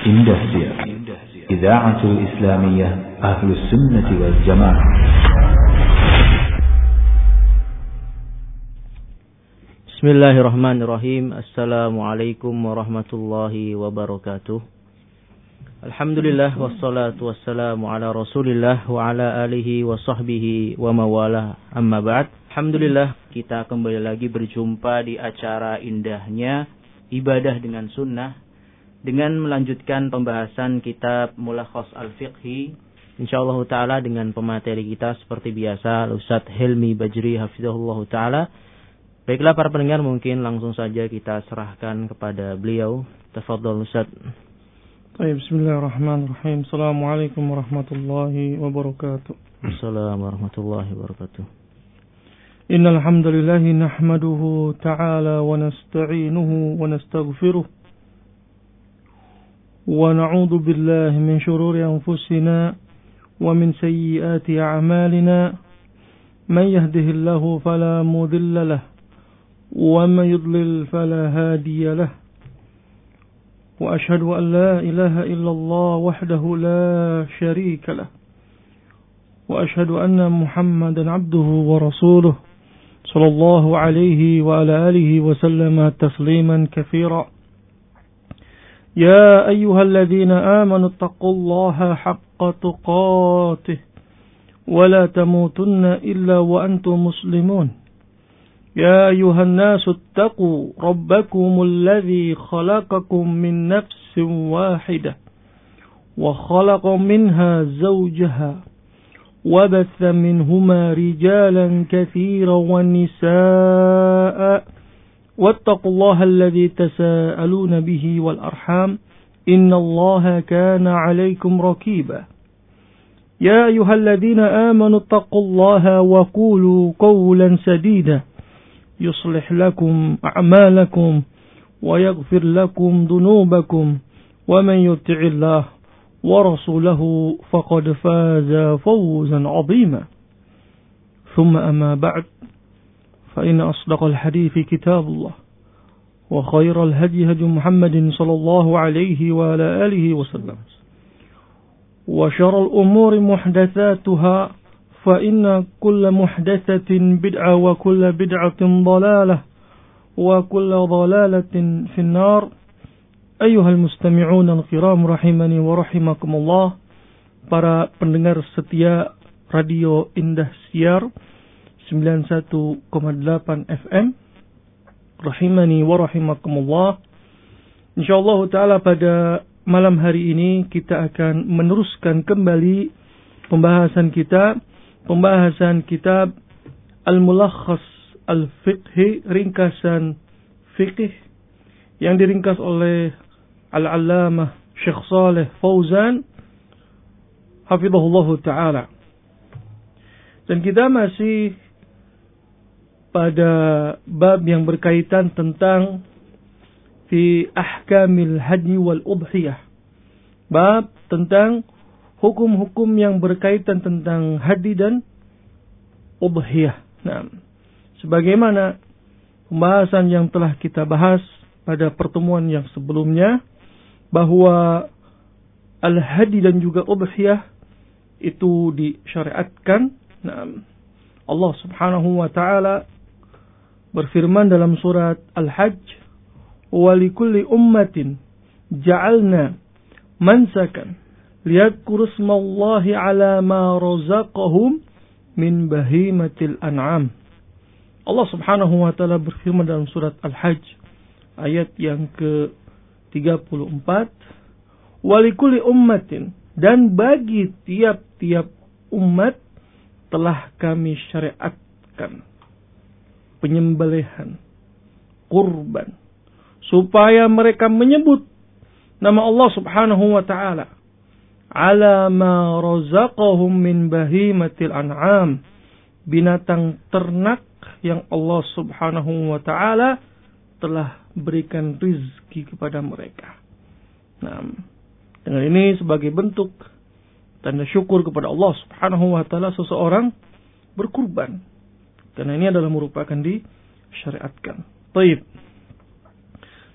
Indahsia Idaatul Islamiyah Ahlus Sunnati wal Jamaah. Bismillahirrahmanirrahim. Assalamualaikum warahmatullahi wabarakatuh. Alhamdulillah wassalatu wassalamu ala Rasulillah wa ala alihi wa sahbihi wa mawalah. Amma ba'd. Alhamdulillah, kita kembali lagi berjumpa di acara indahnya ibadah dengan sunnah dengan melanjutkan pembahasan kitab Mulakhas Al-Fiqhi, insyaallah taala dengan pemateri kita seperti biasa Ustaz Helmi Bajri hafizahullah taala. Baiklah para pendengar, mungkin langsung saja kita serahkan kepada beliau. Tafadhol Ustaz. Baik, bismillahirrahmanirrahim. Assalamualaikum warahmatullahi wabarakatuh. Assalamualaikum warahmatullahi wabarakatuh. Innal hamdalillah nahmaduhu ta'ala wa nasta'inuhu wa nastaghfiruh wa na'udzu billahi min shururi anfusina wa min sayyiati a'malina. Man yahdihillahu fala mudilla lahu wa man yudlil fala hadiya lahu. Wa ashhadu an la ilaha illallah wahdahu la sharika lahu wa ashhadu anna Muhammadan 'abduhu wa rasuluh sallallahu alaihi wa ala alihi wa sallama tasliman katsira. Ya ayyuhalladzina amanu taqullaha haqqa tuqatih wa la tamutunna illa wa antum muslimun. Ya ayyuhan nasu ittaqu rabbakumul ladzi khalaqakum min nafsin wahidah wa khalaqa minha zawjaha وبث منهما رجالا كثيرا ونساء واتقوا الله الذي تساءلون به والأرحام إن الله كان عليكم رقيبا. يا أيها الذين آمنوا اتقوا الله وقولوا قولا سديدا يصلح لكم أعمالكم ويغفر لكم ذنوبكم ومن يطع الله ورسوله فقد فاز فوزا عظيما. ثم أما بعد فإن أصدق الحديث كتاب الله وخير الهدي هدي محمد صلى الله عليه وعلى آله وسلم وشر الأمور محدثاتها فإن كل محدثة بدعة وكل بدعة ضلالة وكل ضلالة في النار. Ayyuhal mustami'un al-kiram rahimani wa rahimakumullah. Para pendengar setia Radio Indah Siar 91,8 FM rahimani wa rahimakumullah. Insyaallah taala pada malam hari ini kita akan meneruskan kembali pembahasan kitab Al-Mulakhas Al-Fiqhi, ringkasan fikih yang diringkas oleh Al-Allamah Syekh Saleh Fauzan hafizahullah ta'ala. Dan kita masih pada bab yang berkaitan tentang fi ahkamil haji wal udhiyah. Bab tentang hukum-hukum yang berkaitan tentang haji dan udhiyah. Nah, sebagaimana pembahasan yang telah kita bahas pada pertemuan yang sebelumnya, bahwa al-hadi dan juga udhiyah itu disyariatkan. Nah, Allah Subhanahu wa taala berfirman dalam surat Al-Hajj, "Wa likulli ummatin ja'alna mansakan liyadhkuru ismallahi 'ala ma razaqahum min bahimatil an'am." Allah Subhanahu wa taala berfirman dalam surat Al-Hajj ayat yang ke-34, walikuli ummatin, dan bagi tiap-tiap umat telah kami syariatkan penyembelihan kurban supaya mereka menyebut nama Allah Subhanahu wa taala ala ma razaqahum min bahimatil an'am, binatang ternak yang Allah Subhanahu wa taala telah berikan rizki kepada mereka. Nah, dengan ini sebagai bentuk tanda syukur kepada Allah Subhanahu wa taala seseorang berkurban. Karena ini adalah merupakan disyariatkan. Baik.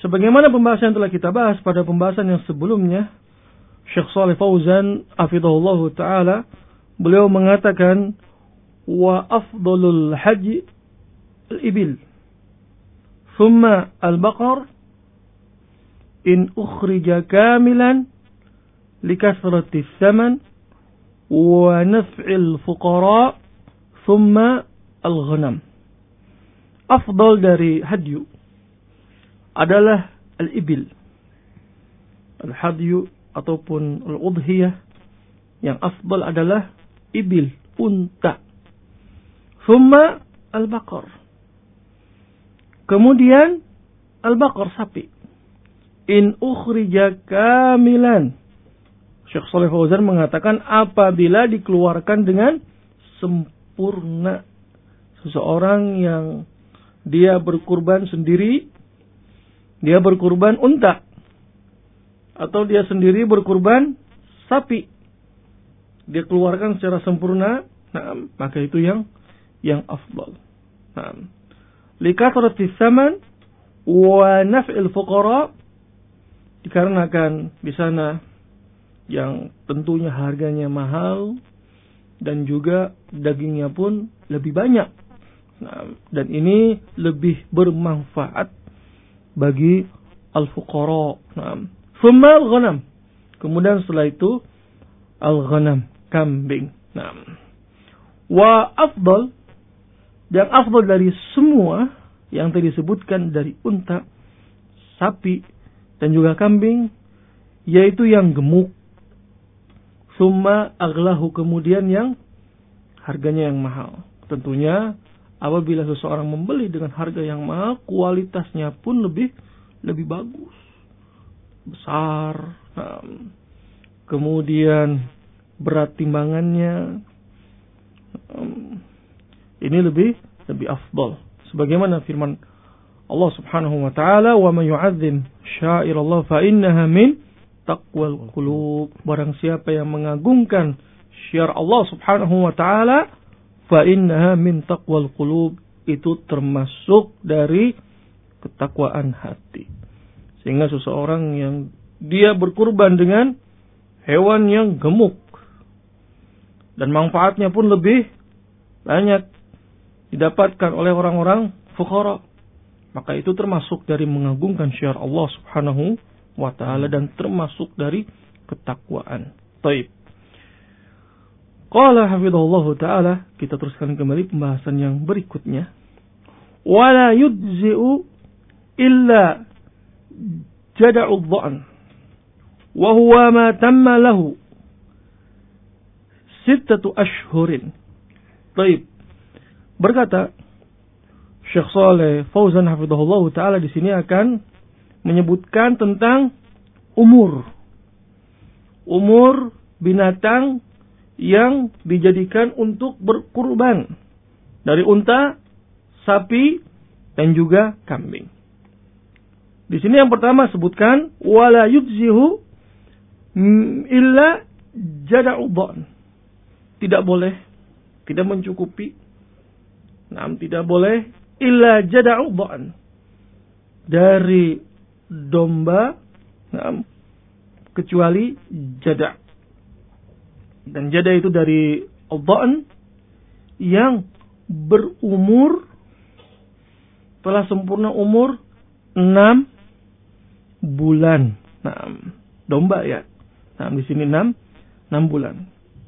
Sebagaimana pembahasan yang telah kita bahas pada pembahasan yang sebelumnya, Syekh Shalih Fauzan hafizahullah taala, beliau mengatakan wa afdalul haji al-ibil thumma al-baqar in ukhrija kamilan likathrati thaman wa naf'il fuqara thumma al-ghanam. Afdal dari hadyu adalah al-ibil. Al-hadyu ataupun al-udhiyah, yang afdal adalah ibil, unta. Thumma al-baqar. Kemudian al-baqar, sapi. In ukhrija kamilan. Syekh Shalih Fauzan mengatakan apabila dikeluarkan dengan sempurna. Seseorang yang dia berkurban sendiri, dia berkurban unta, atau dia sendiri berkurban sapi, dia keluarkan secara sempurna, maka itu yang afdal. Likathrati tsaman wa naf'il fuqara, dikarenakan di sana yang tentunya harganya mahal dan juga dagingnya pun lebih banyak. Dan ini lebih bermanfaat bagi al-fuqara. Thumma al-ghanam. Kemudian setelah itu al-ghanam, kambing. Wa afdal, yang afdal dari semua yang tadi disebutkan dari unta, sapi dan juga kambing, yaitu yang gemuk. Thumma aghlahu, kemudian yang harganya yang mahal. Tentunya apabila seseorang membeli dengan harga yang mahal, kualitasnya pun lebih bagus, besar, kemudian berat timbangannya, ini lebih afdal. Sebagaimana firman Allah Subhanahu wa taala, "Wa may yu'azzim sya'irallah fa innaha min taqwal qulub." Barang siapa yang mengagungkan syiar Allah Subhanahu wa taala, fa innaha min taqwal qulub, itu termasuk dari ketakwaan hati. Sehingga seseorang yang dia berkurban dengan hewan yang gemuk dan manfaatnya pun lebih banyak didapatkan oleh orang-orang fuqara, maka itu termasuk dari mengagungkan syiar Allah Subhanahu wa taala dan termasuk dari ketakwaan. Baik. Qala hafizahullahu ta'ala, kita teruskan kembali pembahasan yang berikutnya. Wala yujzi'u illa jada'u dha'n, wa huwa ma tamma lahu 6 ashhurin. Baik. Berkata Syekh Shalih Fauzan hafizahullahu ta'ala di sini akan menyebutkan tentang umur binatang yang dijadikan untuk berkurban dari unta, sapi dan juga kambing. Di sini yang pertama sebutkan wala yujzihu illa jada'u dha'n. Tidak boleh, tidak mencukupi. Tidak boleh illa jada'u dha'n, dari domba, kecuali jada'. Dan jada itu dari dha'n yang berumur, telah sempurna umur 6 bulan. Domba ya. Di sini 6 bulan.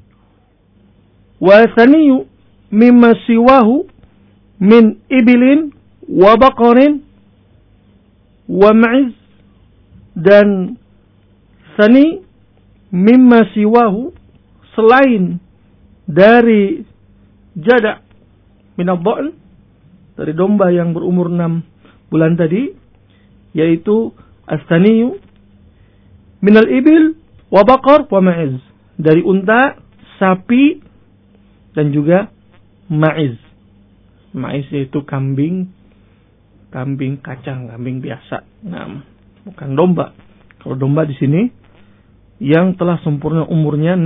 Wa thaniyu mimma siwahu min ibilin wa baqarin wa ma'iz, dan thani mimma siwahu, selain dari jada' min ad-dha'n, dari domba yang berumur 6 bulan tadi, yaitu as-thaniyu min al-ibil wa baqar wa ma'iz, dari unta, sapi dan juga ma'iz. Ma'iz yaitu kambing kacang, kambing biasa. Bukan domba. Kalau domba di sini yang telah sempurna umurnya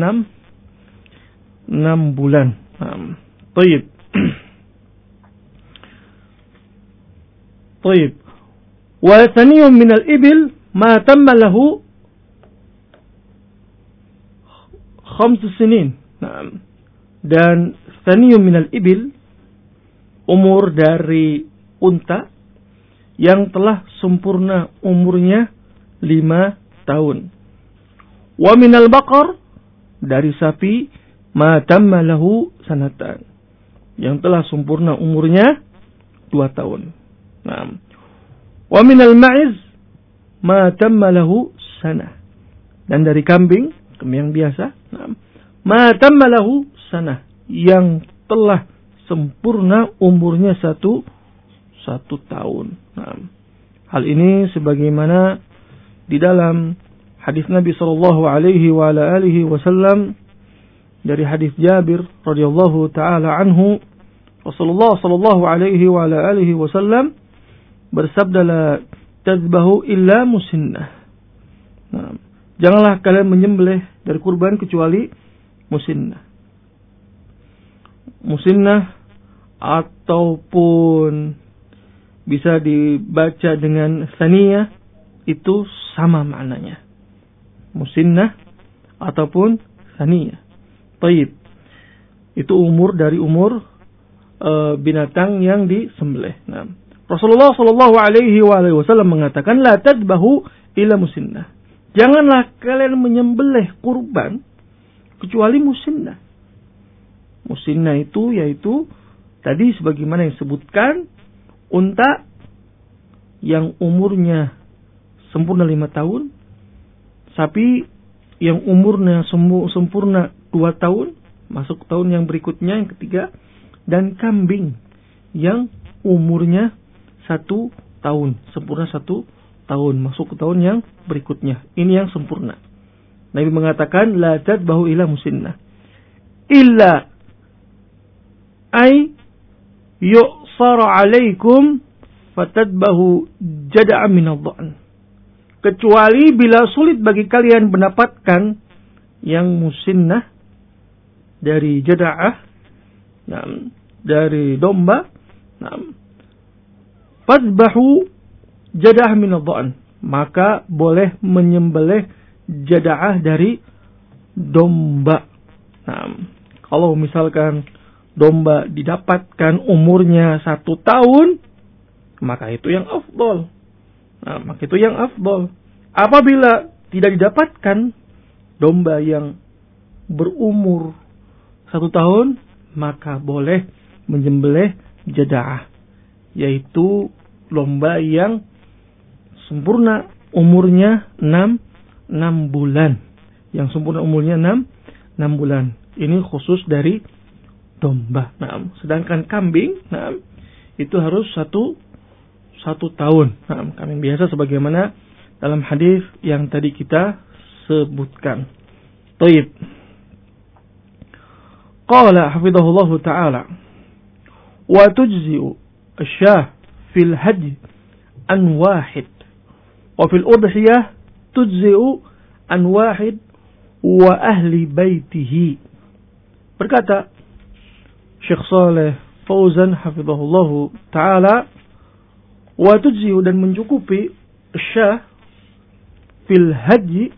6 bulan. Taib. Wa thaniyun minal ibil ma tamma lahu 5 sinin. Nah, dan thaniyun minal ibil, umur dari unta yang telah sempurna umurnya 5 tahun. Wa minal baqar, dari sapi, ma tamma lahu sanatan, yang telah sempurna umurnya 2 tahun. Nah, wa minal ma'iz ma tamma lahu sanah, dan dari kambing yang biasa, nah, ma tamma lahu sanah, yang telah sempurna umurnya 1 tahun. Nah, hal ini sebagaimana di dalam hadis Nabi sallallahu alaihi wa ala alihi wasallam, dari hadis Jabir radhiyallahu taala anhu, Rasulullah sallallahu alaihi wa ala alihi wasallam bersabda, la tadbahu illa musinnah. Nah, janganlah kalian menyembelih dari kurban kecuali musinnah. Musinnah ataupun bisa dibaca dengan saniyah, itu sama maknanya. Musinnah ataupun saniyah. Taib. Itu umur dari umur binatang yang disembelih. Nah, Rasulullah sallallahu alaihi wasallam mengatakan, la tadbahu illa musinnah. Janganlah kalian menyembelih kurban kecuali musinnah. Musinnah itu yaitu tadi sebagaimana yang disebutkan, unta yang umurnya sempurna 5 tahun, sapi yang umurnya sempurna 2 tahun, masuk tahun yang berikutnya, yang ketiga, dan kambing yang umurnya 1 tahun, sempurna 1 tahun, masuk ke tahun yang berikutnya. Ini yang sempurna. Nabi mengatakan, la tadbahu illa musinnah, illa ay yu'sara alaikum fatadbahu jada'an minadh-dha'n. Kecuali bila sulit bagi kalian mendapatkan yang musinnah dari jada'ah, dari domba, fadbahu jada'ah minadh-dha'n, maka boleh menyembelih jada'ah dari domba. Nah, kalau misalkan domba didapatkan umurnya 1 tahun, maka itu yang afdol. Nah, maka itu yang afdol. Apabila tidak didapatkan domba yang berumur 1 tahun, maka boleh menyembelih jada'ah, yaitu domba yang sempurna umurnya 6 bulan. Yang sempurna umurnya 6 bulan. Ini khusus dari domba. Nah, sedangkan kambing, nah, itu harus 1 tahun. Nah, kambing biasa sebagaimana dalam hadis yang tadi kita sebutkan. Taib. Qala hafidhahullahu ta'ala, wa tujzi'u asyah fil hajj an wahid, wa fil udhiyah tujzi'u an wahid wa ahli baitihi. Berkata Syekh Saleh Fauzan hafizahullahu ta'ala, wa tujzi'u, dan mencukupi syah fil haji,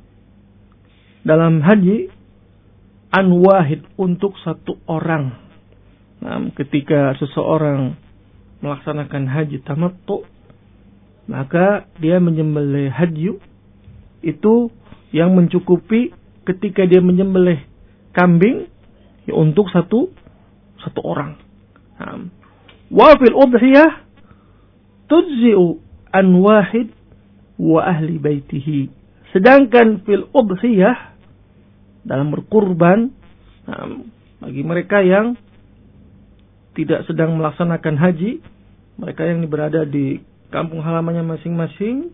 dalam haji, an wahid, untuk 1 orang. Nah, ketika seseorang melaksanakan haji tamattu, maka dia menyembelih haji itu yang mencukupi ketika dia menyembelih kambing ya, untuk satu orang. Wa fil udhiyah tujzi'u an wahid wa ahli baitihi. Sedangkan fil udhiyah, dalam berkurban, bagi mereka yang tidak sedang melaksanakan haji, mereka yang berada di kampung halamannya masing-masing,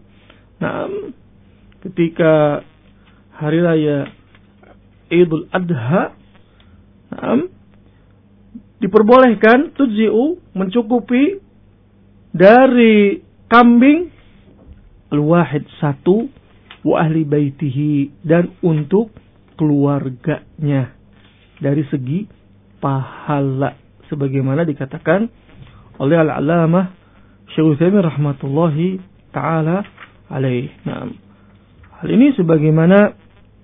ketika hari raya Idul Adha, diperbolehkan tujzi'u, mencukupi dari kambing al-wahid 1 wa ahli baitihi, dan untuk keluarganya dari segi pahala, sebagaimana dikatakan oleh Al-Allamah Syekh Utsaimin rahmatullahi taala alaih. Nah, hal ini sebagaimana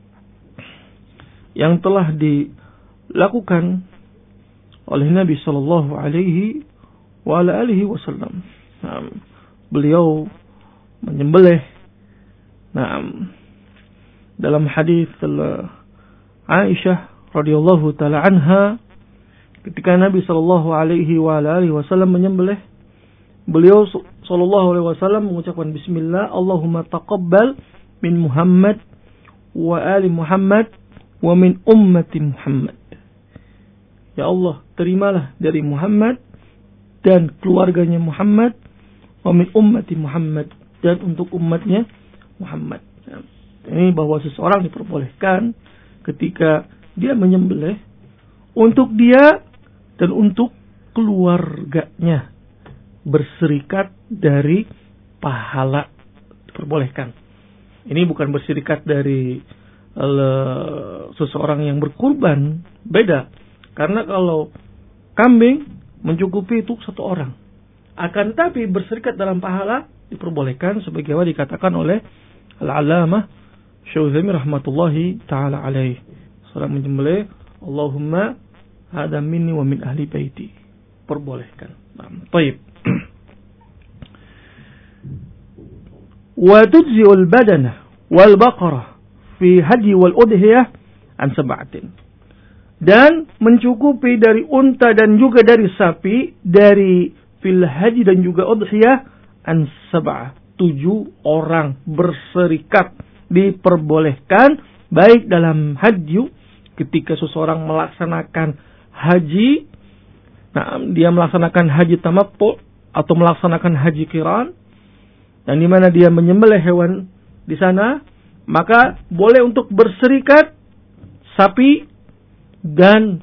yang telah dilakukan oleh Nabi sallallahu alaihi wa ala alihi wasallam. Nah, beliau menyembelih dalam hadis Aisyah radhiyallahu taala anha, ketika Nabi sallallahu alaihi wa ala alihi wasallam menyembelih, beliau sallallahu alaihi wasallam mengucapkan bismillah, Allahumma taqabbal min Muhammad wa ali Muhammad wa min ummati Muhammad. Ya Allah, terimalah dari Muhammad dan keluarganya Muhammad, wa min ummati Muhammad, dan untuk umatnya Muhammad. Ini bahwa seseorang diperbolehkan ketika dia menyembelih untuk dia dan untuk keluarganya berserikat dari pahala, diperbolehkan. Ini bukan berserikat dari seseorang yang berkurban, beda. Karena kalau kambing mencukupi itu satu orang. Akan tetapi berserikat dalam pahala diperbolehkan, sebagaimana dikatakan oleh Al-Allamah Syaudzami rahmatullahi taala alaih. Seorang menyembelih, Allahumma hada minni wa min ahli baiti. Perbolehkan. Baik. Wa tujzi'ul badana wal baqarah fi hadi wal udhiyah an sab'atin. Dan mencukupi dari unta dan juga dari sapi, dari fil haji dan juga udhiyah an sab'ah, 7 orang berserikat diperbolehkan, baik dalam haji ketika seseorang melaksanakan haji, dia melaksanakan haji tamattu atau melaksanakan haji qiran, dan di mana dia menyembelih hewan di sana, maka boleh untuk berserikat sapi dan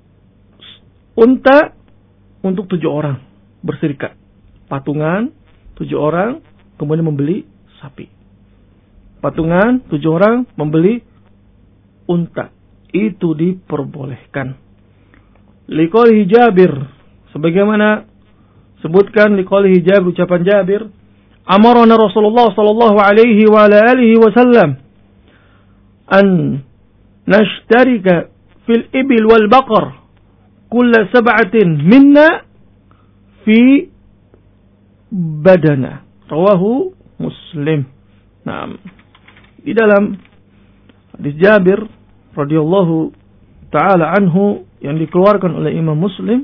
unta untuk 7 orang berserikat. Patungan 7 orang kemudian membeli sapi. Patungan 7 orang membeli unta. Itu diperbolehkan. Liqaulihi Jabir, sebagaimana sebutkan liqaulihi Jabir, ucapan Jabir, amarana Rasulullah sallallahu alaihi wa ala alihi wasallam an nashtarika fil ibil wal baqar kulla 7 minna fi badana. Rawahu Muslim. Nah, di dalam hadis Jabir radhiyallahu taala anhu yang dikeluarkan oleh Imam Muslim,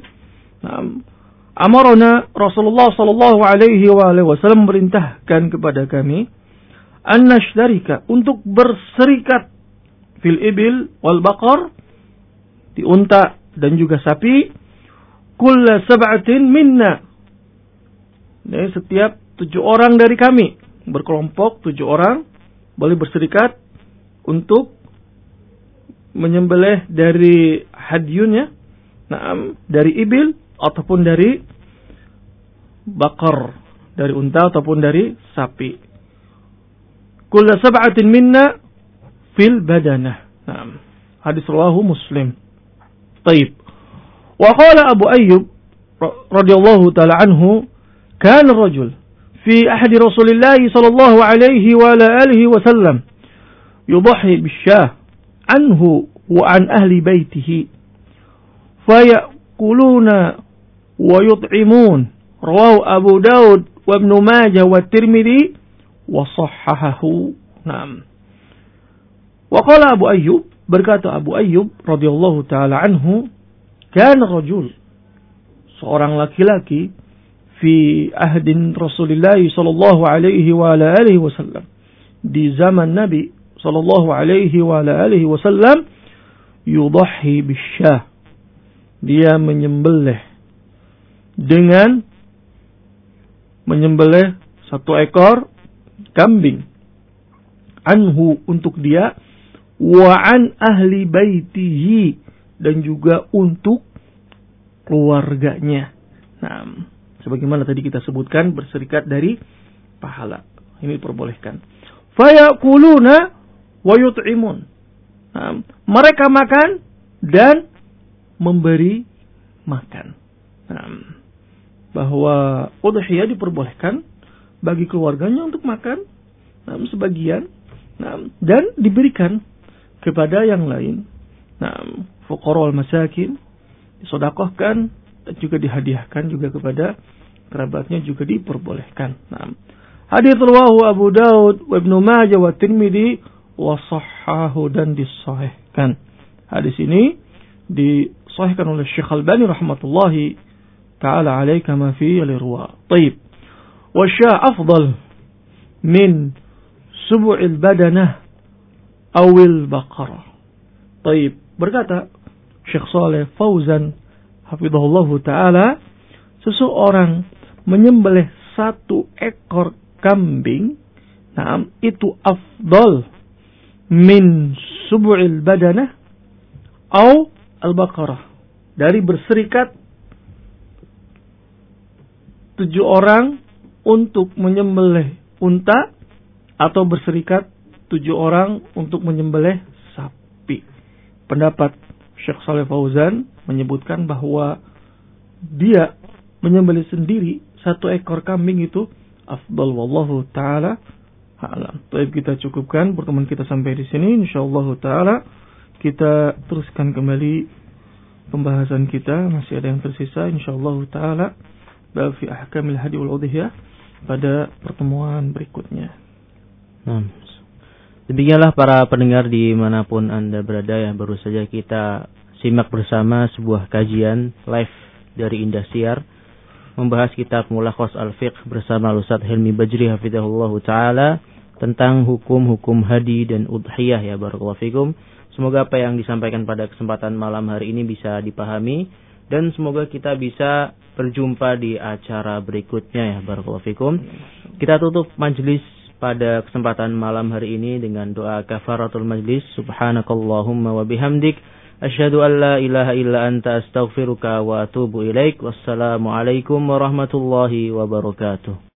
amarna Rasulullah sallallahu alaihi wasallam memerintahkan kepada kami an nashtarika, untuk berserikat fil ibil wal baqar, di unta dan juga sapi, kulla 7 minna, dari setiap 7 orang dari kami, berkelompok 7 orang boleh berserikat untuk menyembelih dari hadyunnya, dari ibil ataupun dari bakar, dari unta ataupun dari sapi. Kulla 7 minna fil badanah. Hadis rawahu Muslim. Taib. Wa qala Abu Ayyub radhiyallahu taala anhu, kana rajul fi ahdi Rasulillah sallallahu alaihi wa ala alihi wasallam yudhi bisyah anhu wa an ahli baitihi fayakuluna wa yut'imun. Rawahu Abu Daud wa Ibn Majah wa Tirmidzi wa sahhahahu. Naam. Wa qala Abu Ayyub, berkata Abu Ayyub radhiyallahu taala anhu, kana rajul, seorang laki-laki, fi ahdin Rasulillah sallallahu alaihi wa ala alihi wasallam, di zaman Nabi sallallahu alaihi wa ala alihi wasallam, yudhi bisyah, dia menyembelih dengan menyembelih 1 ekor kambing, anhu, untuk dia, wa an ahli baitihi, dan juga untuk keluarganya. Nah, sebagaimana tadi kita sebutkan, berserikat dari pahala. Ini diperbolehkan. Fayakuluna wa yut'imun. Nah, mereka makan dan memberi makan. Nah, bahwa udhiyah diperbolehkan bagi keluarganya untuk makan, sebagian, dan diberikan kepada yang lain. Fuqara wal masakin, disedekahkan dan juga dihadiahkan juga kepada kerabatnya, juga diperbolehkan. Hadits rawahu Abu Daud wa Ibnu Majah wa Tirmidzi wa sahhahu, dan disahihkan. Hadis ini disahihkan oleh Syekh Albani rahmatullahi ta'ala alaihi kama fi al-Irwa. Baik. Wa sya' afdal min sub'il badanah awil baqarah. Baik. Berkata Syekh Saleh Fauzan hafizahullahu ta'ala, seseorang menyembelih 1 ekor kambing, itu afdal min sub'il badanah au al-baqarah, dari berserikat 7 orang untuk menyembelih unta, atau berserikat 7 orang untuk menyembelih sapi. Pendapat Syekh Saleh Fauzan menyebutkan bahwa dia menyembelih sendiri 1 ekor kambing itu afdal, wallahu taala a'lam. Baik, kita cukupkan pertemuan kita sampai di sini. Insyaallah taala kita teruskan kembali pembahasan kita, masih ada yang tersisa insyaallah taala bab fi ahkamil hadi wal udhiyah pada pertemuan berikutnya. Demikianlah para pendengar dimanapun Anda berada, ya, baru saja kita simak bersama sebuah kajian live dari Indosiar membahas kitab Mulakhas Al-Fiqh bersama Ustaz Hilmi Bajri hafizahullahu taala tentang hukum-hukum hadi dan udhiyah, ya, barakallahu fikum. Semoga apa yang disampaikan pada kesempatan malam hari ini bisa dipahami, dan semoga kita bisa berjumpa di acara berikutnya, ya, barakallahu fikum. Kita tutup majelis pada kesempatan malam hari ini dengan doa kafaratul majlis. Subhanakallahumma wa bihamdik, asyhadu an la ilaha illa anta, astaghfiruka wa atubu ilaik. Wassalamualaikum warahmatullahi wabarakatuh.